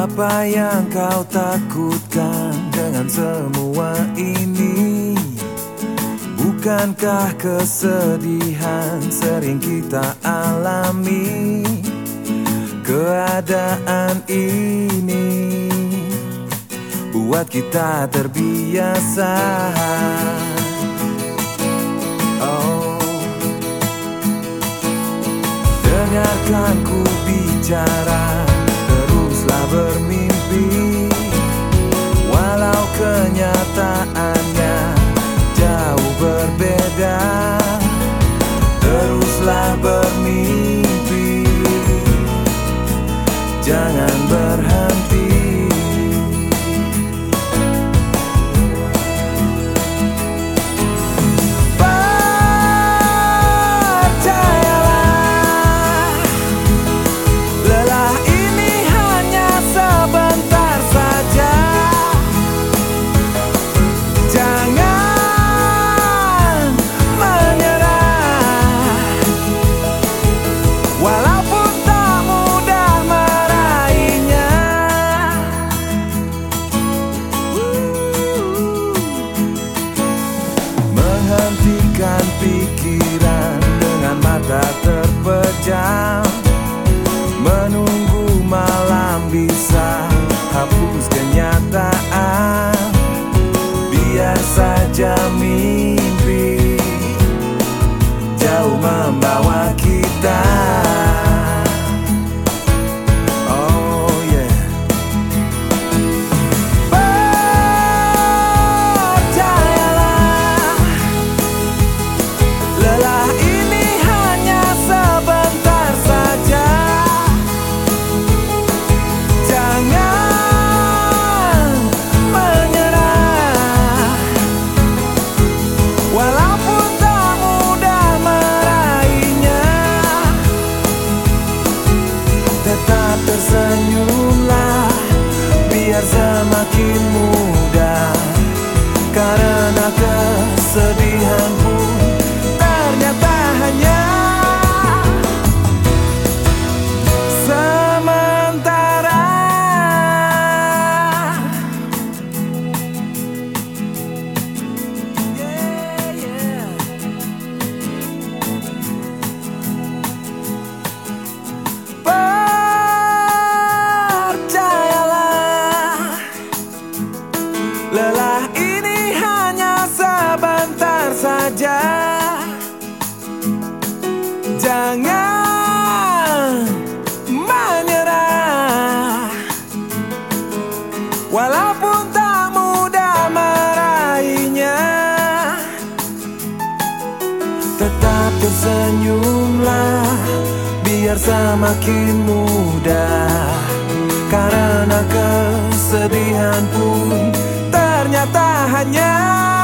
Apa yang kau takutkan dengan semua ini? Bukankah kesedihan sering kita alami? Keadaan ini buat kita terbiasa. Oh, dengarkan ku bicara, teruslah bermimpi. Walau kenyataannya jauh berbeda, teruslah bermimpi, jangan berhenti. Hentikan pikiran dengan mata terpejam, menunggu malam bisa hapus kenyataan. Biar saja mimpi jauh membawa kita. Tersenyumlah biar semakin mudah, karena kesedihan pun ternyata hanya sementara. Lelah ini hanya sebentar saja, jangan menyerah. Walaupun tak mudah meraihnya, tetap tersenyumlah biar semakin mudah, karena kesedihan pun ternyata hanya